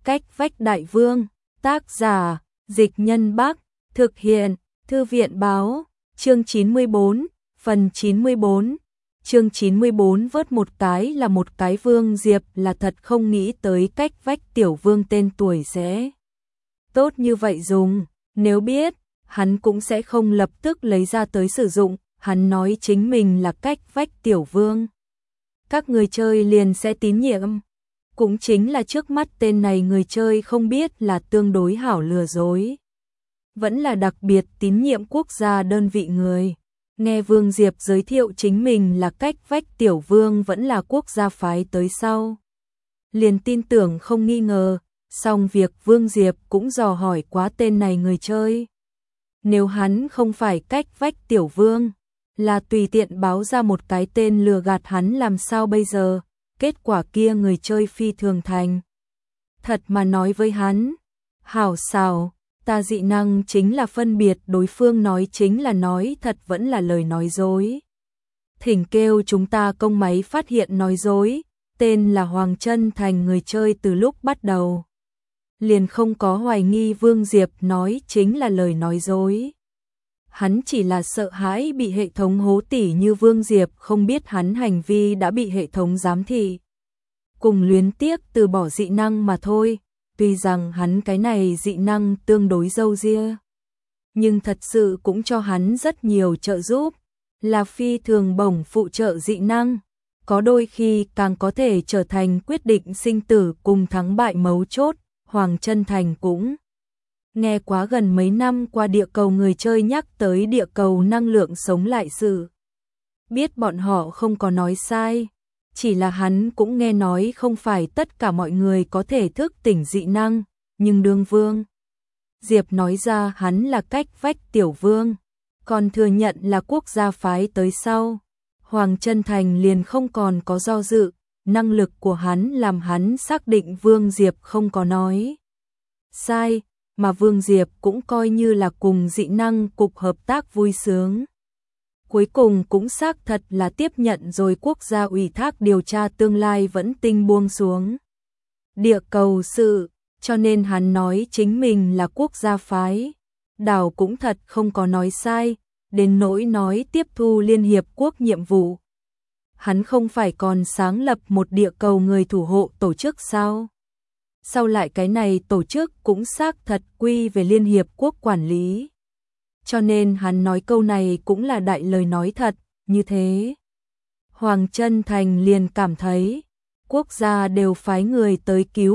Cách vách đại vương, tác giả, Dịch Nhân Bắc, thực hiện, Thư viện báo, chương 94, phần 94. Chương 94 vớt một cái là một cái. Vương Diệp là thật không nghĩ tới cách vách tiểu vương tên tuổi sẽ tốt như vậy dùng, nếu biết, hắn cũng sẽ không lập tức lấy ra tới sử dụng, hắn nói chính mình là cách vách tiểu vương. Các người chơi liền sẽ tín nhiệm. Cũng chính là trước mắt tên này người chơi không biết là tương đối hảo lừa dối, vẫn là đặc biệt tín nhiệm quốc gia đơn vị người. Nghe Vương Diệp giới thiệu chính mình là cách vách tiểu vương vẫn là quốc gia phái tới sau, liền tin tưởng không nghi ngờ, song việc Vương Diệp cũng dò hỏi quá tên này người chơi. Nếu hắn không phải cách vách tiểu vương, là tùy tiện báo ra một cái tên lừa gạt hắn làm sao bây giờ? Kết quả kia người chơi phi thường thành thật mà nói với hắn, hảo xảo, ta dị năng chính là phân biệt đối phương nói chính là nói thật vẫn là lời nói dối. Thỉnh kêu chúng ta công máy phát hiện nói dối, tên là Hoàng Chân Thành. Người chơi từ lúc bắt đầu liền không có hoài nghi Vương Diệp nói chính là lời nói dối. Hắn chỉ là sợ hãi bị hệ thống hố tỉ như Vương Diệp không biết hắn hành vi đã bị hệ thống giám thị, cùng luyến tiếc từ bỏ dị năng mà thôi. Tuy rằng hắn cái này dị năng tương đối râu ria, nhưng thật sự cũng cho hắn rất nhiều trợ giúp, là phi thường bổng phụ trợ dị năng, có đôi khi càng có thể trở thành quyết định sinh tử cùng thắng bại mấu chốt. Hoàng Chân Thành cũng nghe quá gần mấy năm qua địa cầu người chơi nhắc tới địa cầu năng lượng sống lại sự, biết bọn họ không có nói sai, chỉ là hắn cũng nghe nói không phải tất cả mọi người có thể thức tỉnh dị năng, nhưng đương Vương Diệp nói ra hắn là cách vách tiểu vương, còn thừa nhận là quốc gia phái tới sau, Hoàng Chân Thành liền không còn có do dự, năng lực của hắn làm hắn xác định Vương Diệp không có nói sai, mà Vương Diệp cũng coi như là cùng dị năng cục hợp tác vui sướng. Cuối cùng cũng xác thật là tiếp nhận rồi quốc gia ủy thác điều tra tương lai vẫn tinh buông xuống địa cầu sự, cho nên hắn nói chính mình là quốc gia phái. Đảo cũng thật không có nói sai, đến nỗi nói tiếp thu Liên Hiệp Quốc nhiệm vụ. Hắn không phải còn sáng lập một địa cầu người thủ hộ tổ chức sao? Sau lại cái này tổ chức cũng xác thật quy về Liên Hiệp Quốc quản lý. Cho nên hắn nói câu này cũng là đại lời nói thật, như thế. Hoàng Chân Thành liền cảm thấy, quốc gia đều phái người tới cứu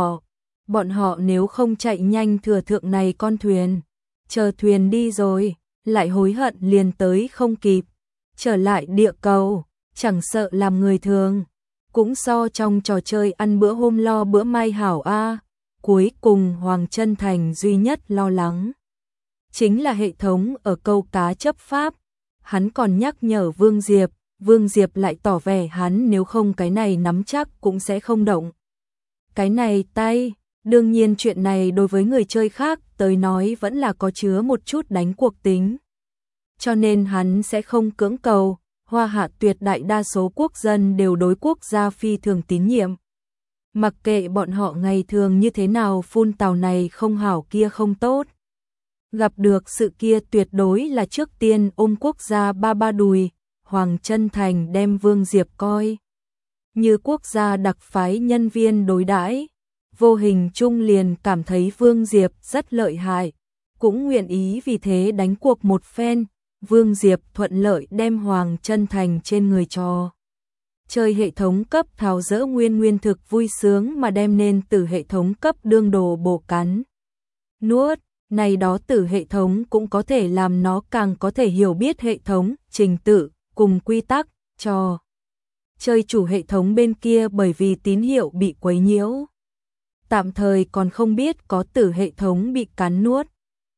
bọn họ nếu không chạy nhanh thừa thượng này con thuyền, chờ thuyền đi rồi, lại hối hận liền tới không kịp, trở lại địa cầu, chẳng sợ làm người thường, cũng so trong trò chơi ăn bữa hôm lo bữa mai hảo a. Cuối cùng Hoàng Chân Thành duy nhất lo lắng chính là hệ thống ở câu cá chấp pháp. Hắn còn nhắc nhở Vương Diệp lại tỏ vẻ hắn nếu không cái này nắm chắc cũng sẽ không động cái này tay. Đương nhiên chuyện này đối với người chơi khác tới nói vẫn là có chứa một chút đánh cuộc tính, cho nên hắn sẽ không cưỡng cầu. Hoa Hạ tuyệt đại đa số quốc dân đều đối quốc gia phi thường tín nhiệm, mặc kệ bọn họ ngày thường như thế nào phun tào này không hảo kia không tốt, gặp được sự kia tuyệt đối là trước tiên ôm quốc gia ba đùi. Hoàng Chân Thành đem Vương Diệp coi như quốc gia đặc phái nhân viên đối đãi, vô hình chung liền cảm thấy Vương Diệp rất lợi hại, cũng nguyện ý vì thế đánh cuộc một phen. Vương Diệp thuận lợi đem Hoàng Chân Thành trên người trò chơi hệ thống cấp tháo dỡ nguyên thực vui sướng mà đem nên từ hệ thống cấp đương đồ bổ cắn nuốt. Này đó từ hệ thống cũng có thể làm nó càng có thể hiểu biết hệ thống, trình tự, cùng quy tắc, cho chơi chủ hệ thống bên kia bởi vì tín hiệu bị quấy nhiễu, tạm thời còn không biết có từ hệ thống bị cắn nuốt.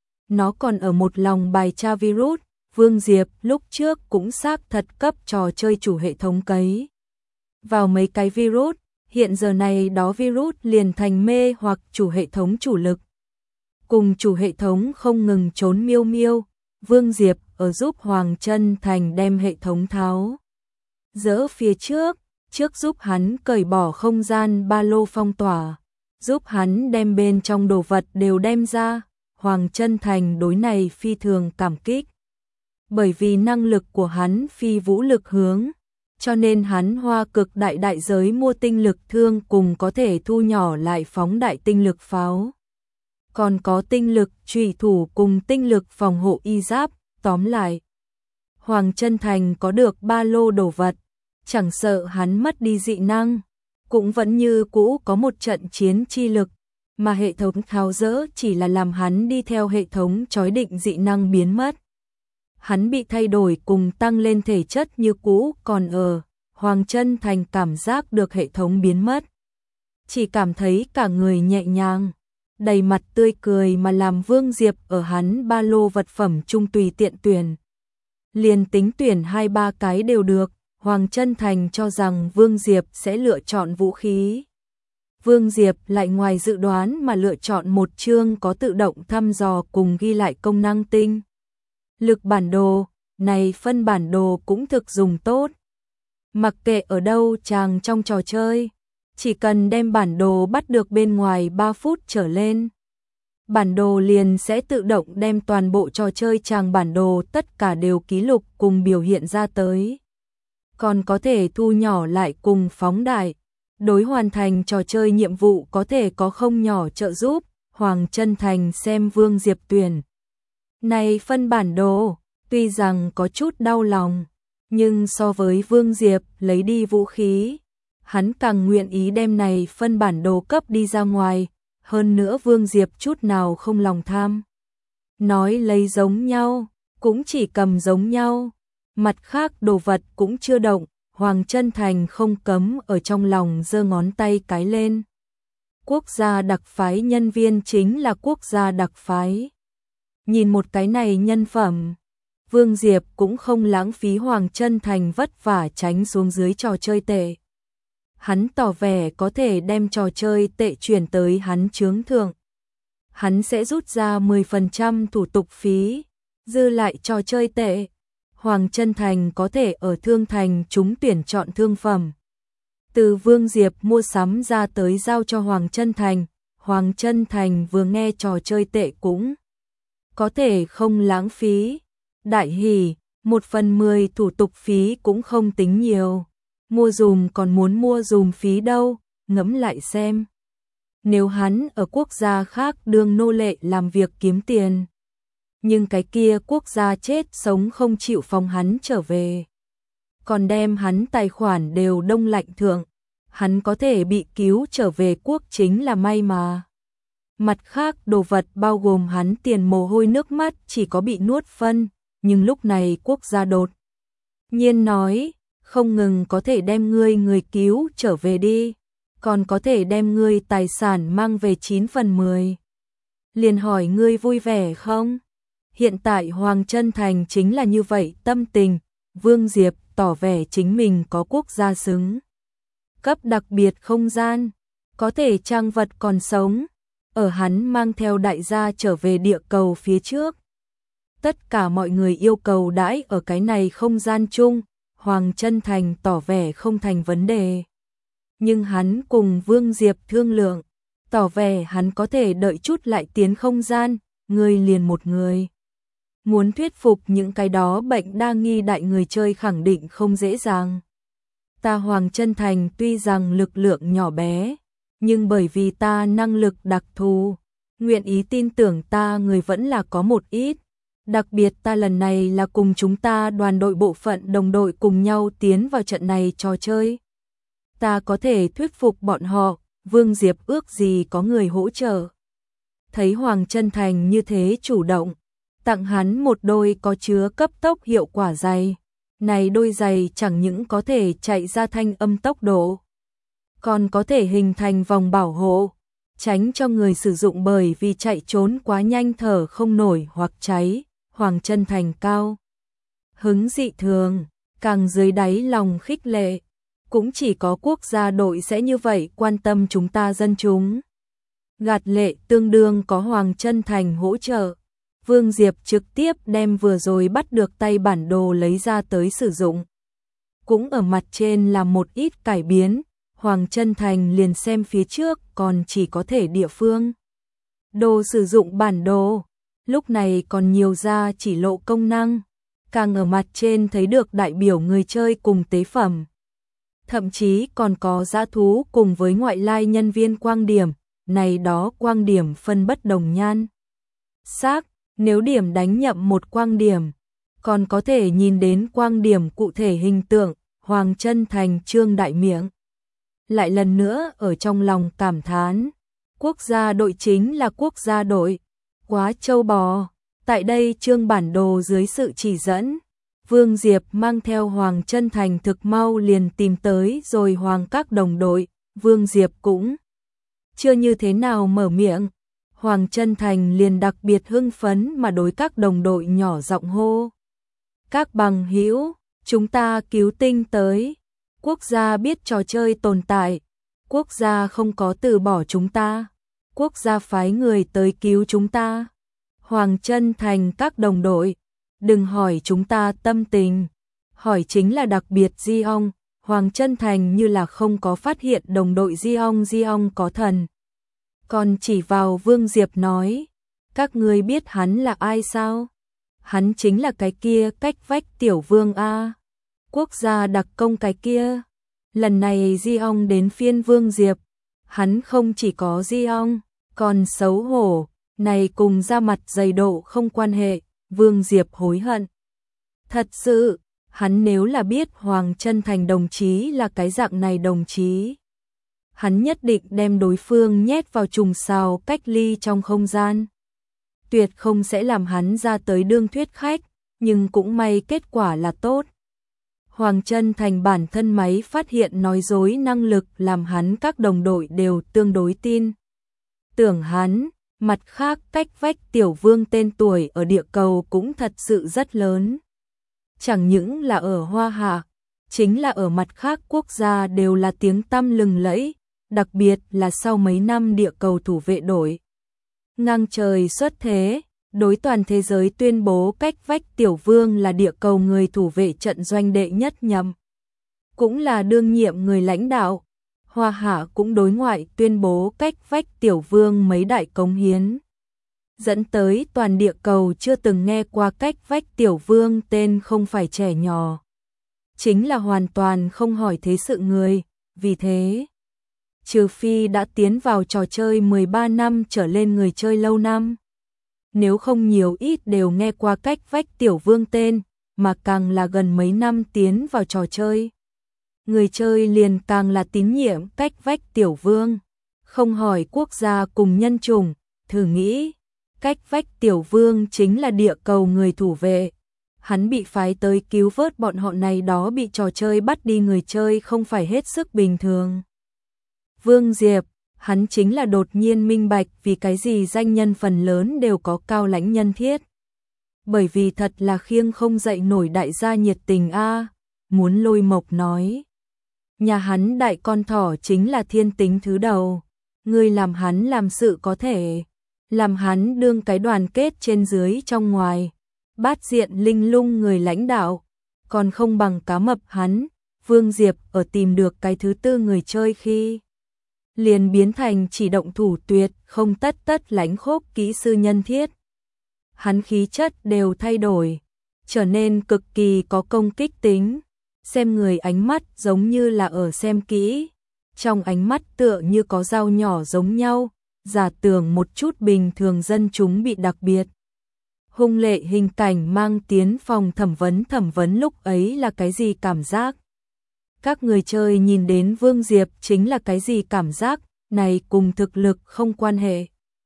Nó còn ở một lòng bài tra virus. Vương Diệp lúc trước cũng xác thật cấp trò chơi chủ hệ thống cấy vào mấy cái virus, hiện giờ này đó virus liền thành mê hoặc chủ hệ thống chủ lực, cùng chủ hệ thống không ngừng trốn miêu miêu. Vương Diệp ở giúp Hoàng Chân Thành đem hệ thống tháo dỡ phía trước giúp hắn cởi bỏ không gian ba lô phong tỏa, giúp hắn đem bên trong đồ vật đều đem ra. Hoàng Chân Thành đối này phi thường cảm kích. Bởi vì năng lực của hắn phi vũ lực hướng, cho nên hắn hoa cực đại đại giới mua tinh lực thương cùng có thể thu nhỏ lại phóng đại tinh lực pháo. Còn có tinh lực trùy thủ cùng tinh lực phòng hộ y giáp, tóm lại. Hoàng Chân Thành có được ba lô đồ vật, chẳng sợ hắn mất đi dị năng, cũng vẫn như cũ có một trận chiến chi lực, mà hệ thống tháo dỡ chỉ là làm hắn đi theo hệ thống chói định dị năng biến mất. Hắn bị thay đổi cùng tăng lên thể chất như cũ còn ở, Hoàng Chân Thành cảm giác được hệ thống biến mất. Chỉ cảm thấy cả người nhẹ nhàng, đầy mặt tươi cười mà làm Vương Diệp ở hắn ba lô vật phẩm trung tùy tiện tuyển. Liền tính tuyển 2-3 cái đều được, Hoàng Chân Thành cho rằng Vương Diệp sẽ lựa chọn vũ khí. Vương Diệp lại ngoài dự đoán mà lựa chọn một chương có tự động thăm dò cùng ghi lại công năng tinh lực bản đồ, này phân bản đồ cũng thực dùng tốt. Mặc kệ ở đâu chàng trong trò chơi, chỉ cần đem bản đồ bắt được bên ngoài 3 phút trở lên, bản đồ liền sẽ tự động đem toàn bộ trò chơi chàng bản đồ tất cả đều ký lục cùng biểu hiện ra tới. Còn có thể thu nhỏ lại cùng phóng đại, đối hoàn thành trò chơi nhiệm vụ có thể có không nhỏ trợ giúp. Hoàng Chân Thành xem Vương Diệp tuyển này phân bản đồ, tuy rằng có chút đau lòng, nhưng so với Vương Diệp lấy đi vũ khí, hắn càng nguyện ý đem này phân bản đồ cấp đi ra ngoài, hơn nữa Vương Diệp chút nào không lòng tham. Nói lấy giống nhau, cũng chỉ cầm giống nhau, mặt khác đồ vật cũng chưa động, Hoàng Chân Thành không cấm ở trong lòng giơ ngón tay cái lên. Quốc gia đặc phái nhân viên chính là quốc gia đặc phái. Nhìn một cái này nhân phẩm, Vương Diệp cũng không lãng phí Hoàng Chân Thành vất vả tránh xuống dưới trò chơi tệ. Hắn tỏ vẻ có thể đem trò chơi tệ chuyển tới hắn chướng thượng. Hắn sẽ rút ra 10% thủ tục phí, dư lại trò chơi tệ. Hoàng Chân Thành có thể ở thương thành trúng tuyển chọn thương phẩm. Từ Vương Diệp mua sắm ra tới giao cho Hoàng Chân Thành. Hoàng Chân Thành vừa nghe trò chơi tệ cũng có thể không lãng phí. Đại hỉ, 1/10 thủ tục phí cũng không tính nhiều. Mua dùm còn muốn mua dùm phí đâu, ngẫm lại xem. Nếu hắn ở quốc gia khác đương nô lệ làm việc kiếm tiền, nhưng cái kia quốc gia chết sống không chịu phóng hắn trở về, còn đem hắn tài khoản đều đông lạnh thượng, hắn có thể bị cứu trở về quốc chính là may mà. Mặt khác đồ vật bao gồm hắn tiền mồ hôi nước mắt chỉ có bị nuốt phân, nhưng lúc này quốc gia đột nhiên nói, không ngừng có thể đem người cứu trở về đi, còn có thể đem ngươi tài sản mang về 9/10. Liền hỏi ngươi vui vẻ không? Hiện tại Hoàng Chân Thành chính là như vậy tâm tình, Vương Diệp tỏ vẻ chính mình có quốc gia xứng. Cấp đặc biệt không gian, có thể trang vật còn sống, ở hắn mang theo đại gia trở về địa cầu phía trước. Tất cả mọi người yêu cầu đãi ở cái này không gian chung, Hoàng Chân Thành tỏ vẻ không thành vấn đề. Nhưng hắn cùng Vương Diệp thương lượng, tỏ vẻ hắn có thể đợi chút lại tiến không gian, người liền một người. Muốn thuyết phục những cái đó bệnh đa nghi đại người chơi khẳng định không dễ dàng. Ta Hoàng Chân Thành tuy rằng lực lượng nhỏ bé, nhưng bởi vì ta năng lực đặc thù, nguyện ý tin tưởng ta người vẫn là có một ít. Đặc biệt ta lần này là cùng chúng ta đoàn đội bộ phận đồng đội cùng nhau tiến vào trận này trò chơi. Ta có thể thuyết phục bọn họ, Vương Diệp ước gì có người hỗ trợ. Thấy Hoàng Chân Thành như thế chủ động, tặng hắn một đôi có chứa cấp tốc hiệu quả giày. Này đôi giày chẳng những có thể chạy ra thanh âm tốc độ, còn có thể hình thành vòng bảo hộ, tránh cho người sử dụng bởi vì chạy trốn quá nhanh thở không nổi hoặc cháy. Hoàng Chân Thành cao hứng dị thường, càng dưới đáy lòng khích lệ, cũng chỉ có quốc gia đội sẽ như vậy quan tâm chúng ta dân chúng. Gạt lệ tương đương có Hoàng Chân Thành hỗ trợ, Vương Diệp trực tiếp đem vừa rồi bắt được tay bản đồ lấy ra tới sử dụng. Cũng ở mặt trên là một ít cải biến, Hoàng Chân Thành liền xem phía trước còn chỉ có thể địa phương. Đồ sử dụng bản đồ, lúc này còn nhiều ra chỉ lộ công năng, càng ở mặt trên thấy được đại biểu người chơi cùng tế phẩm. Thậm chí còn có dã thú cùng với ngoại lai nhân viên quang điểm, này đó quang điểm phân bất đồng nhan sắc, nếu điểm đánh nhậm một quang điểm, còn có thể nhìn đến quang điểm cụ thể hình tượng. Hoàng Chân Thành trương đại miệng, lại lần nữa ở trong lòng cảm thán, quốc gia đội chính là quốc gia đội, quá châu bò. Tại đây trương bản đồ dưới sự chỉ dẫn, Vương Diệp mang theo Hoàng Chân Thành thực mau liền tìm tới rồi Hoàng các đồng đội. Vương Diệp cũng chưa như thế nào mở miệng, Hoàng Chân Thành liền đặc biệt hưng phấn mà đối các đồng đội nhỏ giọng hô: các bằng hữu, chúng ta cứu tinh tới, quốc gia biết trò chơi tồn tại, quốc gia không có từ bỏ chúng ta, quốc gia phái người tới cứu chúng ta. Hoàng Chân Thành các đồng đội, đừng hỏi chúng ta tâm tình, hỏi chính là đặc biệt Di Ong. Hoàng Chân Thành như là không có phát hiện đồng đội Di Ong có thần, còn chỉ vào Vương Diệp nói: các ngươi biết hắn là ai sao? Hắn chính là cái kia cách vách tiểu vương a, quốc gia đặc công cái kia. Lần này Di Ong đến phiên Vương Diệp, hắn không chỉ có Di Ong, còn xấu hổ, này cùng da mặt dày độ không quan hệ. Vương Diệp hối hận. Thật sự, hắn nếu là biết Hoàng Chân Thành đồng chí là cái dạng này đồng chí, hắn nhất định đem đối phương nhét vào trùng sào cách ly trong không gian. Tuyệt không sẽ làm hắn ra tới đương thuyết khách, nhưng cũng may kết quả là tốt. Hoàng Chân Thành bản thân máy phát hiện nói dối năng lực làm hắn các đồng đội đều tương đối tin tưởng hắn. Mặt khác, cách vách tiểu vương tên tuổi ở địa cầu cũng thật sự rất lớn. Chẳng những là ở Hoa Hạ, chính là ở mặt khác quốc gia đều là tiếng tăm lừng lẫy, đặc biệt là sau mấy năm địa cầu thủ vệ đội ngang trời xuất thế, đối toàn thế giới tuyên bố cách vách tiểu vương là địa cầu người thủ vệ trận doanh đệ nhất nhậm, cũng là đương nhiệm người lãnh đạo. Hoa Hạ cũng đối ngoại tuyên bố cách vách tiểu vương mấy đại cống hiến, dẫn tới toàn địa cầu chưa từng nghe qua cách vách tiểu vương tên không phải trẻ nhỏ, chính là hoàn toàn không hỏi thế sự người. Vì thế, trừ phi đã tiến vào trò chơi 13 năm trở lên người chơi lâu năm, nếu không nhiều ít đều nghe qua cách vách tiểu vương tên, mà càng là gần mấy năm tiến vào trò chơi, người chơi liền càng là tín nhiệm cách vách tiểu vương, không hỏi quốc gia cùng nhân chủng. Thử nghĩ, cách vách tiểu vương chính là địa cầu người thủ vệ, hắn bị phái tới cứu vớt bọn họ này đó bị trò chơi bắt đi người chơi không phải hết sức bình thường. Vương Diệp, hắn chính là đột nhiên minh bạch vì cái gì danh nhân phần lớn đều có cao lãnh nhân thiết. Bởi vì thật là khiêng không dậy nổi đại gia nhiệt tình a. Muốn Lôi Mộc nói, nhà hắn đại con thỏ chính là thiên tính thứ đầu, ngươi làm hắn làm sự có thể, làm hắn đương cái đoàn kết trên dưới trong ngoài, bát diện linh lung người lãnh đạo, còn không bằng cá mập hắn. Vương Diệp ở tìm được cái thứ tư người chơi khi liền biến thành chỉ động thủ tuyệt không tất lãnh khốc kỹ sư nhân thiết. Hắn khí chất đều thay đổi, trở nên cực kỳ có công kích tính, xem người ánh mắt giống như là ở xem kỹ, trong ánh mắt tựa như có dao nhỏ giống nhau, giả tưởng một chút bình thường dân chúng bị đặc biệt hung lệ hình cảnh mang tiến phòng thẩm vấn lúc ấy là cái gì cảm giác? Các người chơi nhìn đến Vương Diệp chính là cái gì cảm giác? Này cùng thực lực không quan hệ,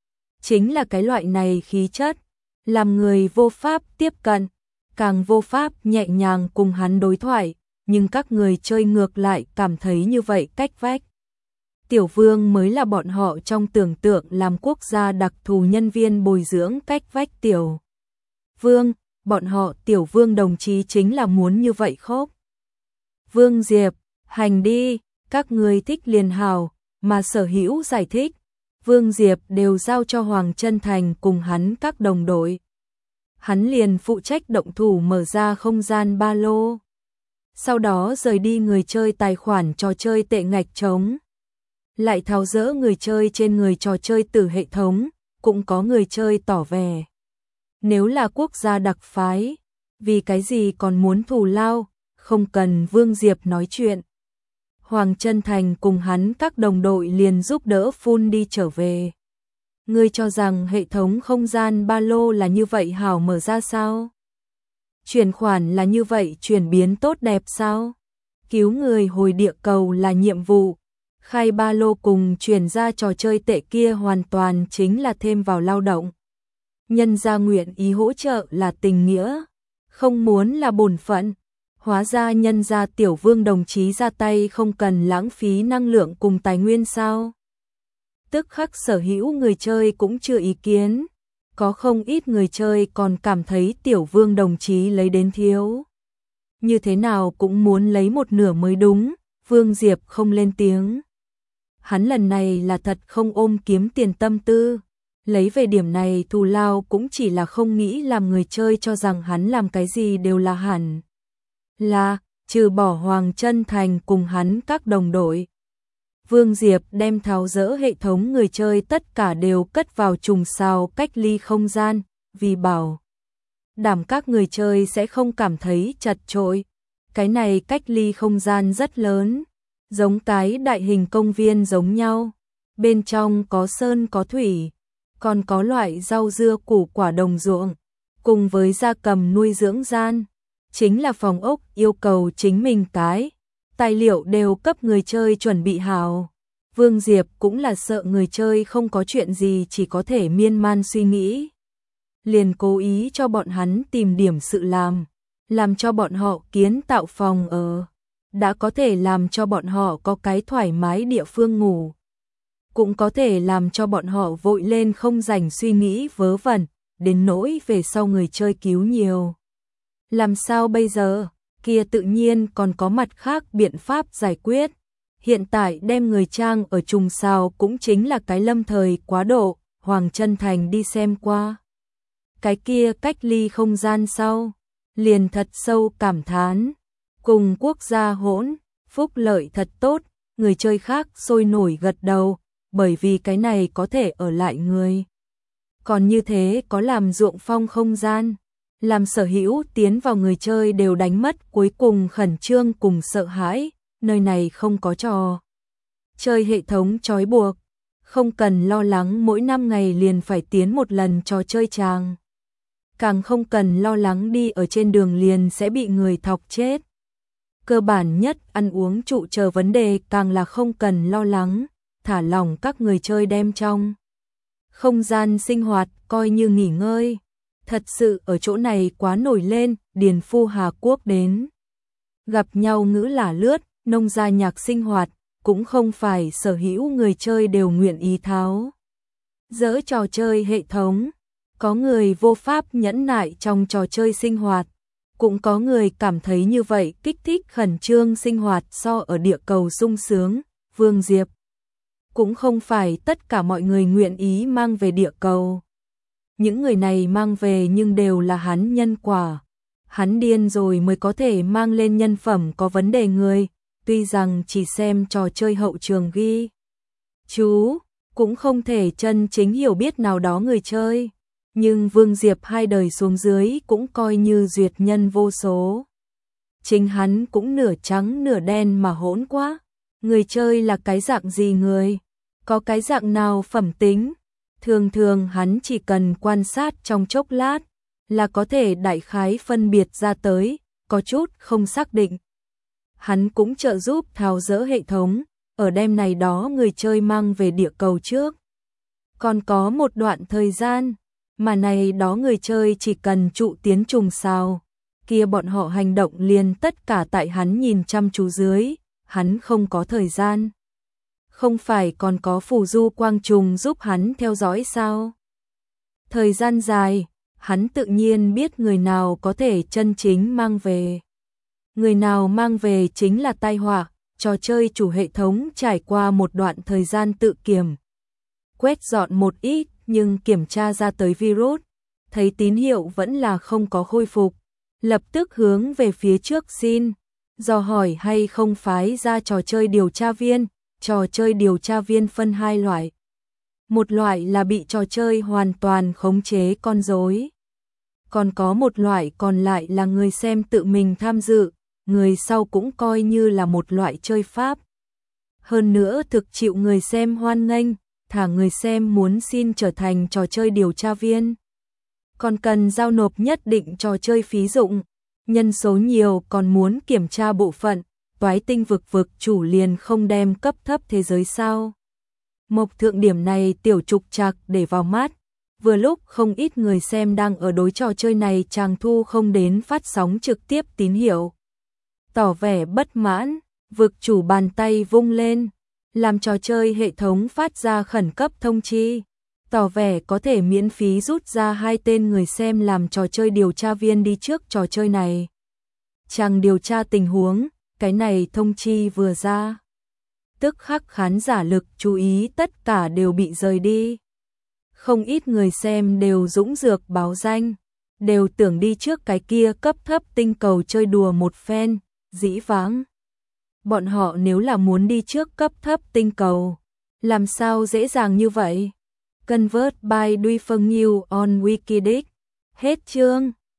chính là cái loại này khí chất, làm người vô pháp tiếp cận, càng vô pháp nhẹ nhàng cùng hắn đối thoại, nhưng các người chơi ngược lại cảm thấy như vậy cách vách tiểu vương mới là bọn họ trong tưởng tượng làm quốc gia đặc thù nhân viên bồi dưỡng cách vách tiểu vương, bọn họ tiểu vương đồng chí chính là muốn như vậy khóc. Vương Diệp, hành đi, các người thích liền hào, mà sở hữu giải thích, Vương Diệp đều giao cho Hoàng Chân Thành cùng hắn các đồng đội. Hắn liền phụ trách động thủ mở ra không gian ba lô. sau đó rời đi người chơi tài khoản trò chơi tệ ngạch trống. Lại tháo dỡ người chơi trên người trò chơi từ hệ thống, cũng có người chơi tỏ vẻ. Nếu là quốc gia đặc phái, vì cái gì còn muốn thù lao, không cần Vương Diệp nói chuyện. Hoàng Chân Thành cùng hắn các đồng đội liền giúp đỡ phun đi trở về. Ngươi cho rằng hệ thống không gian ba lô là như vậy hảo mở ra sao? Chuyển khoản là như vậy chuyển biến tốt đẹp sao? Cứu người hồi địa cầu là nhiệm vụ, khai ba lô cùng chuyển ra trò chơi tệ kia hoàn toàn chính là thêm vào lao động. Nhân gia nguyện ý hỗ trợ là tình nghĩa, không muốn là bổn phận. Hóa ra nhân gia Tiểu Vương đồng chí ra tay không cần lãng phí năng lượng cùng tài nguyên sao? Tức khắc sở hữu người chơi cũng chưa ý kiến, có không ít người chơi còn cảm thấy Tiểu Vương đồng chí lấy đến thiếu. Như thế nào cũng muốn lấy một nửa mới đúng, Vương Diệp không lên tiếng. Hắn lần này là thật không ôm kiếm tiền tâm tư, lấy về điểm này thù lao cũng chỉ là không nghĩ làm người chơi cho rằng hắn làm cái gì đều là hẳn. Là, trừ bỏ Hoàng Chân Thành cùng hắn các đồng đội. Vương Diệp đem tháo dỡ hệ thống người chơi tất cả đều cất vào trùng sao cách ly không gian, vì bảo đảm các người chơi sẽ không cảm thấy chật chội. Cái này cách ly không gian rất lớn, giống cái đại hình công viên giống nhau. Bên trong có sơn có thủy, còn có loại rau dưa củ quả đồng ruộng, cùng với gia cầm nuôi dưỡng gian. Chính là phòng ốc yêu cầu chính mình cái tài liệu đều cấp người chơi chuẩn bị hảo. Vương Diệp cũng là sợ người chơi không có chuyện gì chỉ có thể miên man suy nghĩ. Liền cố ý cho bọn hắn tìm điểm sự làm cho bọn họ kiến tạo phòng ở. Đã có thể làm cho bọn họ có cái thoải mái địa phương ngủ. Cũng có thể làm cho bọn họ vội lên không rảnh suy nghĩ vớ vẩn, đến nỗi về sau người chơi cứu nhiều. Làm sao bây giờ? Kia tự nhiên còn có mặt khác biện pháp giải quyết. Hiện tại đem người trang ở trùng sao cũng chính là cái lâm thời quá độ. Hoàng Chân Thành đi xem qua cái kia cách ly không gian sau, liền thật sâu cảm thán. Cùng quốc gia hỗn, phúc lợi thật tốt, người chơi khác sôi nổi gật đầu, bởi vì cái này có thể ở lại người. Còn như thế có làm ruộng phong không gian, làm sở hữu tiến vào người chơi đều đánh mất cuối cùng khẩn trương cùng sợ hãi, nơi này không có trò chơi hệ thống trói buộc, không cần lo lắng mỗi 5 ngày liền phải tiến một lần trò chơi tràng. Càng không cần lo lắng đi ở trên đường liền sẽ bị người thọc chết. Cơ bản nhất ăn uống trụ chờ vấn đề càng là không cần lo lắng, thả lỏng các người chơi đem trong không gian sinh hoạt coi như nghỉ ngơi. Thật sự ở chỗ này quá nổi lên, Điền Phu Hà Quốc đến. Gặp nhau ngữ lả lướt, nông gia nhạc sinh hoạt, cũng không phải sở hữu người chơi đều nguyện ý tháo dỡ trò chơi hệ thống. Có người vô pháp nhẫn nại trong trò chơi sinh hoạt, cũng có người cảm thấy như vậy kích thích khẩn trương sinh hoạt so ở địa cầu sung sướng. Vương Diệp cũng không phải tất cả mọi người nguyện ý mang về địa cầu. Những người này mang về nhưng đều là hắn nhân quả. Hắn điên rồi mới có thể mang lên nhân phẩm có vấn đề người, tuy rằng chỉ xem trò chơi hậu trường ghi chú, cũng không thể chân chính hiểu biết nào đó người chơi. Nhưng Vương Diệp 2 đời xuống dưới cũng coi như duyệt nhân vô số. Chính hắn cũng nửa trắng nửa đen mà hỗn quá. Người chơi là cái dạng gì người? Có cái dạng nào phẩm tính? Thường thường hắn chỉ cần quan sát trong chốc lát là có thể đại khái phân biệt ra tới, có chút không xác định. Hắn cũng trợ giúp tháo dỡ hệ thống, ở đêm này đó người chơi mang về địa cầu trước. Còn có một đoạn thời gian, mà này đó người chơi chỉ cần trụ tiến trùng sao, kia bọn họ hành động liền tất cả tại hắn nhìn chăm chú dưới, hắn không có thời gian. Không phải còn có phù du quang trùng giúp hắn theo dõi sao? Thời gian dài, hắn tự nhiên biết người nào có thể chân chính mang về. Người nào mang về chính là tai họa. Trò chơi chủ hệ thống trải qua một đoạn thời gian tự kiểm quét dọn một ít, nhưng kiểm tra ra tới virus, thấy tín hiệu vẫn là không có khôi phục, lập tức hướng về phía trước xin dò hỏi hay không phái ra trò chơi điều tra viên. Trò chơi điều tra viên phân hai loại. Một loại là bị trò chơi hoàn toàn khống chế con rối. Còn có một loại còn lại là người xem tự mình tham dự, người sau cũng coi như là một loại chơi pháp. Hơn nữa thực chịu người xem hoan nghênh, thả người xem muốn xin trở thành trò chơi điều tra viên. Còn cần giao nộp nhất định trò chơi phí dụng, nhân số nhiều còn muốn kiểm tra bộ phận, toái tinh vực chủ liền không đem cấp thấp thế giới sao. Mộc thượng điểm này tiểu trục trặc để vào mắt, vừa lúc không ít người xem đang ở đối trò chơi này chàng thu không đến phát sóng trực tiếp tín hiệu. Tỏ vẻ bất mãn, vực chủ bàn tay vung lên, làm trò chơi hệ thống phát ra khẩn cấp thông chi, tỏ vẻ có thể miễn phí rút ra 2 tên người xem làm trò chơi điều tra viên đi trước trò chơi này. Chàng điều tra tình huống, cái này thông chi vừa ra. Tức khắc khán giả lực chú ý tất cả đều bị rời đi. Không ít người xem đều dũng dược báo danh, đều tưởng đi trước cái kia cấp thấp tinh cầu chơi đùa một phen, dĩ vãng. Bọn họ nếu là muốn đi trước cấp thấp tinh cầu, làm sao dễ dàng như vậy? Convert by Duy Phân New on Wikidic. Hết chương.